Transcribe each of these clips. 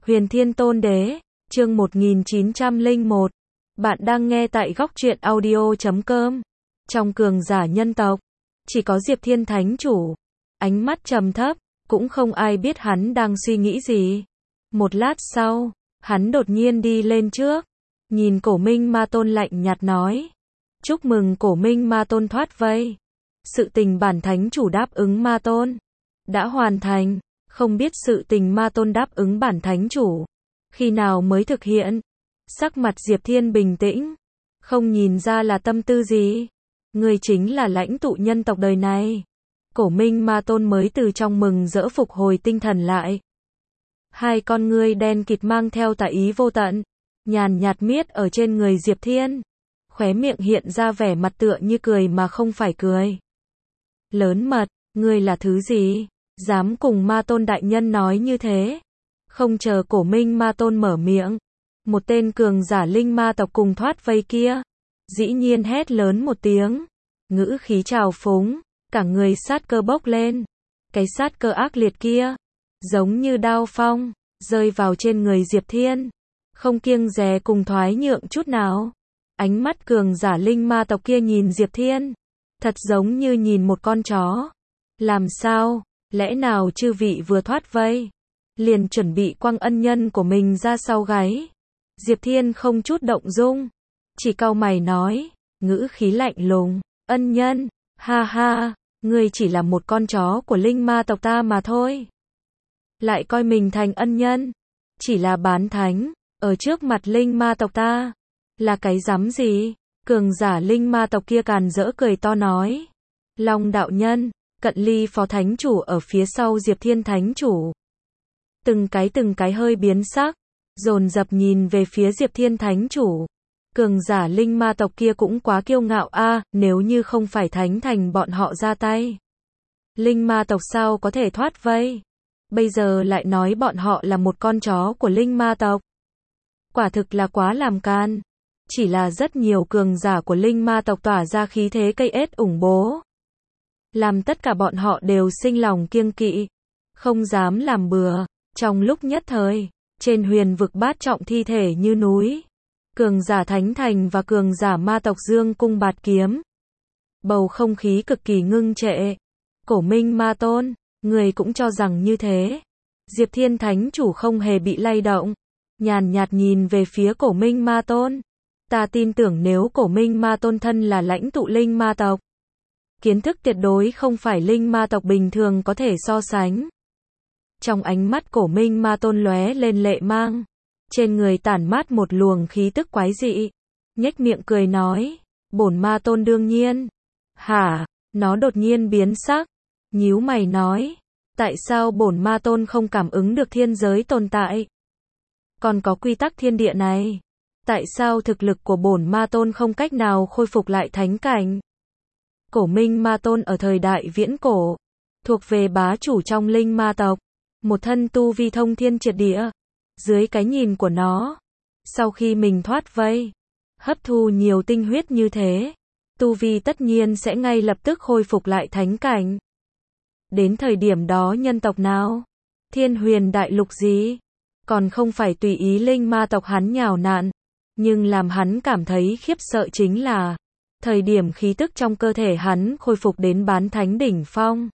Huyền Thiên Tôn Đế, chương 1901. Bạn đang nghe tại góc truyện audio.com. Trong cường giả nhân tộc, chỉ có Diệp Thiên Thánh Chủ. Ánh mắt trầm thấp, cũng không ai biết hắn đang suy nghĩ gì. Một lát sau, hắn đột nhiên đi lên trước, nhìn Cổ Minh Ma Tôn lạnh nhạt nói: chúc mừng Cổ Minh Ma Tôn thoát vây. Sự tình bản Thánh Chủ đáp ứng Ma Tôn đã hoàn thành. Không biết sự tình Ma Tôn đáp ứng bản Thánh Chủ khi nào mới thực hiện. Sắc mặt Diệp Thiên bình tĩnh, không nhìn ra là tâm tư gì. Người chính là lãnh tụ nhân tộc đời này. Cổ Minh Ma Tôn mới từ trong mừng rỡ phục hồi tinh thần lại. Hai con ngươi đen kịt mang theo tà ý vô tận, nhàn nhạt miết ở trên người Diệp Thiên. Khóe miệng hiện ra vẻ mặt tựa như cười mà không phải cười. Lớn mật, ngươi là thứ gì? Dám cùng Ma Tôn đại nhân nói như thế? Không chờ Cổ Minh Ma Tôn mở miệng, một tên cường giả linh ma tộc cùng thoát vây kia dĩ nhiên hét lớn một tiếng, ngữ khí trào phúng, cả người sát cơ bốc lên. Cái sát cơ ác liệt kia giống như đao phong rơi vào trên người Diệp Thiên, không kiêng dè cùng thoái nhượng chút nào. Ánh mắt cường giả linh ma tộc kia nhìn Diệp Thiên, thật giống như nhìn một con chó. Làm sao? Lẽ nào chư vị vừa thoát vây liền chuẩn bị quăng ân nhân của mình ra sau gáy? Diệp Thiên không chút động dung, chỉ cau mày nói, ngữ khí lạnh lùng: ân nhân? Ha ha, ngươi chỉ là một con chó của linh ma tộc ta mà thôi. Lại coi mình thành ân nhân, chỉ là bán thánh, ở trước mặt linh ma tộc ta, là cái rắm gì? Cường giả linh ma tộc kia càn rỡ cười to nói. Long đạo nhân, Cận Ly phó thánh chủ ở phía sau Diệp Thiên Thánh Chủ, từng cái hơi biến sắc, dồn dập nhìn về phía Diệp Thiên Thánh Chủ. Cường giả linh ma tộc kia cũng quá kiêu ngạo a, nếu như không phải thánh thành bọn họ ra tay, linh ma tộc sao có thể thoát vây? Bây giờ lại nói bọn họ là một con chó của linh ma tộc. Quả thực là quá làm can. Chỉ là rất nhiều cường giả của linh ma tộc tỏa ra khí thế cây ết ủng bố, làm tất cả bọn họ đều sinh lòng kiêng kỵ, không dám làm bừa. Trong lúc nhất thời, trên huyền vực bát trọng thi thể như núi, cường giả thánh thành và cường giả ma tộc dương cung bạt kiếm. Bầu không khí cực kỳ ngưng trệ. Cổ Minh Ma Tôn, người cũng cho rằng như thế? Diệp Thiên Thánh Chủ không hề bị lay động, nhàn nhạt nhìn về phía Cổ Minh Ma Tôn. Ta tin tưởng nếu Cổ Minh Ma Tôn thân là lãnh tụ linh ma tộc, kiến thức tuyệt đối không phải linh ma tộc bình thường có thể so sánh. Trong ánh mắt Cổ Minh Ma Tôn lóe lên lệ mang, trên người tản mát một luồng khí tức quái dị, nhếch miệng cười nói, bổn Ma Tôn đương nhiên. Hả? Nó đột nhiên biến sắc, nhíu mày nói, tại sao bổn Ma Tôn không cảm ứng được thiên giới tồn tại? Còn có quy tắc thiên địa này, tại sao thực lực của bổn Ma Tôn không cách nào khôi phục lại thánh cảnh? Cổ Minh Ma Tôn ở thời đại viễn cổ, thuộc về bá chủ trong linh ma tộc, một thân tu vi thông thiên triệt địa. Dưới cái nhìn của nó, sau khi mình thoát vây, hấp thu nhiều tinh huyết như thế, tu vi tất nhiên sẽ ngay lập tức khôi phục lại thánh cảnh. Đến thời điểm đó nhân tộc nào? Thiên huyền đại lục gì? Còn không phải tùy ý linh ma tộc hắn nhào nặn. Nhưng làm hắn cảm thấy khiếp sợ chính là, thời điểm khí tức trong cơ thể hắn khôi phục đến bán thánh đỉnh phong,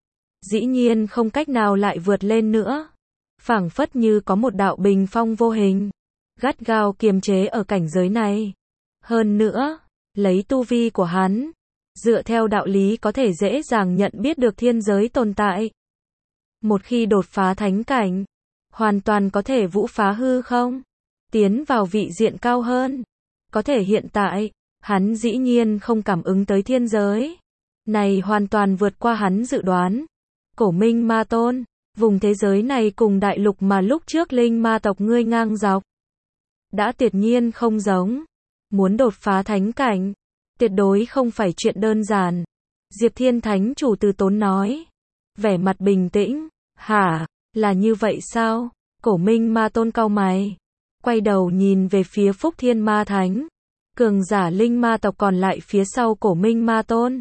dĩ nhiên không cách nào lại vượt lên nữa. Phảng phất như có một đạo bình phong vô hình, gắt gao kiềm chế ở cảnh giới này. Hơn nữa, lấy tu vi của hắn, dựa theo đạo lý có thể dễ dàng nhận biết được thiên giới tồn tại. Một khi đột phá thánh cảnh, hoàn toàn có thể vũ phá hư không, tiến vào vị diện cao hơn. Có thể hiện tại, hắn dĩ nhiên không cảm ứng tới thiên giới. Này hoàn toàn vượt qua hắn dự đoán. Cổ Minh Ma Tôn, vùng thế giới này cùng đại lục mà lúc trước linh ma tộc ngươi ngang dọc, đã tuyệt nhiên không giống. Muốn đột phá thánh cảnh, tuyệt đối không phải chuyện đơn giản. Diệp Thiên Thánh Chủ từ tốn nói, vẻ mặt bình tĩnh. Hả? Là như vậy sao? Cổ Minh Ma Tôn cau mày, quay đầu nhìn về phía Phúc Thiên Ma Thánh. Cường giả linh ma tộc còn lại phía sau Cổ Minh Ma Tôn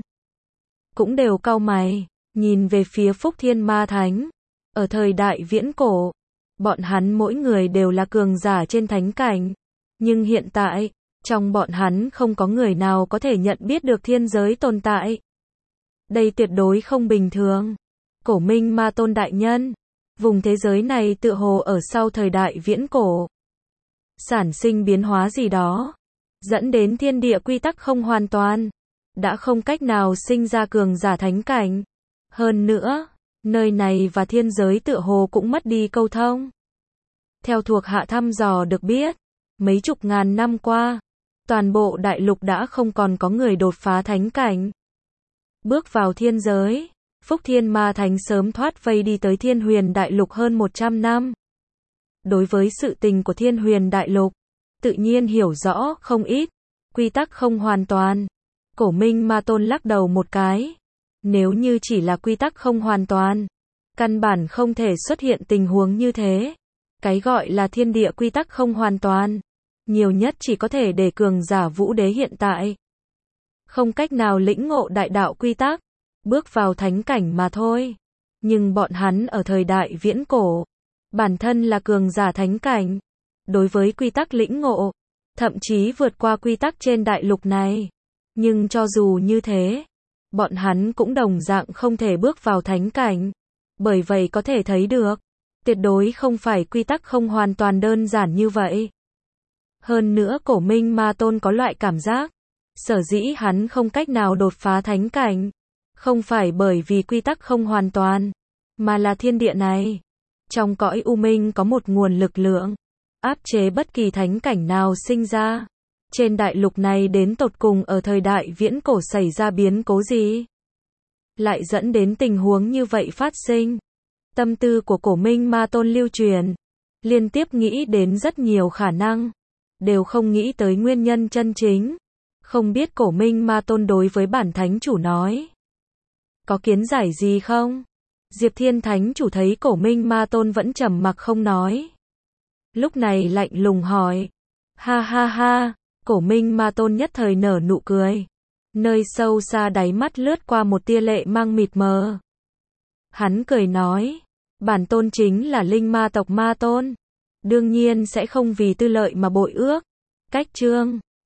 cũng đều cau mày, nhìn về phía Phúc Thiên Ma Thánh. Ở thời đại viễn cổ, Bọn hắn mỗi người đều là cường giả trên thánh cảnh. Nhưng hiện tại, trong bọn hắn không có người nào có thể nhận biết được thiên giới tồn tại. Đây tuyệt đối không bình thường. Cổ Minh Ma Tôn đại nhân, vùng thế giới này tựa hồ ở sau thời đại viễn cổ sản sinh biến hóa gì đó, dẫn đến thiên địa quy tắc không hoàn toàn, đã không cách nào sinh ra cường giả thánh cảnh. Hơn nữa, nơi này và thiên giới tựa hồ cũng mất đi câu thông. Theo thuộc hạ thăm dò được biết, mấy chục ngàn năm qua, toàn bộ đại lục đã không còn có người đột phá thánh cảnh. Bước vào thiên giới, Phúc Thiên Ma Thánh sớm thoát vây đi tới Thiên Huyền Đại Lục hơn 100 năm. Đối với sự tình của Thiên Huyền Đại Lục, tự nhiên hiểu rõ không ít, quy tắc không hoàn toàn. Cổ Minh Ma Tôn lắc đầu một cái. Nếu như chỉ là quy tắc không hoàn toàn, căn bản không thể xuất hiện tình huống như thế. Cái gọi là thiên địa quy tắc không hoàn toàn, nhiều nhất chỉ có thể để cường giả vũ đế hiện tại không cách nào lĩnh ngộ đại đạo quy tắc, bước vào thánh cảnh mà thôi. Nhưng bọn hắn ở thời đại viễn cổ, bản thân là cường giả thánh cảnh, đối với quy tắc lĩnh ngộ, thậm chí vượt qua quy tắc trên đại lục này. Nhưng cho dù như thế, bọn hắn cũng đồng dạng không thể bước vào thánh cảnh. Bởi vậy có thể thấy được, tuyệt đối không phải quy tắc không hoàn toàn đơn giản như vậy. Hơn nữa Cổ Minh Ma Tôn có loại cảm giác, sở dĩ hắn không cách nào đột phá thánh cảnh, không phải bởi vì quy tắc không hoàn toàn, mà là thiên địa này. Trong cõi u minh có một nguồn lực lượng, áp chế bất kỳ thánh cảnh nào sinh ra. Trên đại lục này đến tột cùng ở thời đại viễn cổ xảy ra biến cố gì, lại dẫn đến tình huống như vậy phát sinh. Tâm tư của Cổ Minh Ma Tôn lưu truyền, liên tiếp nghĩ đến rất nhiều khả năng, đều không nghĩ tới nguyên nhân chân chính. Không biết Cổ Minh Ma Tôn đối với bản thánh chủ nói, có kiến giải gì không? Diệp Thiên Thánh chủ thấy Cổ Minh Ma Tôn vẫn trầm mặc không nói, lúc này lạnh lùng hỏi. Ha ha ha, Cổ Minh Ma Tôn nhất thời nở nụ cười, nơi sâu xa đáy mắt lướt qua một tia lệ mang mịt mờ. Hắn cười nói, bản tôn chính là linh ma tộc Ma Tôn, đương nhiên sẽ không vì tư lợi mà bội ước. Cách chương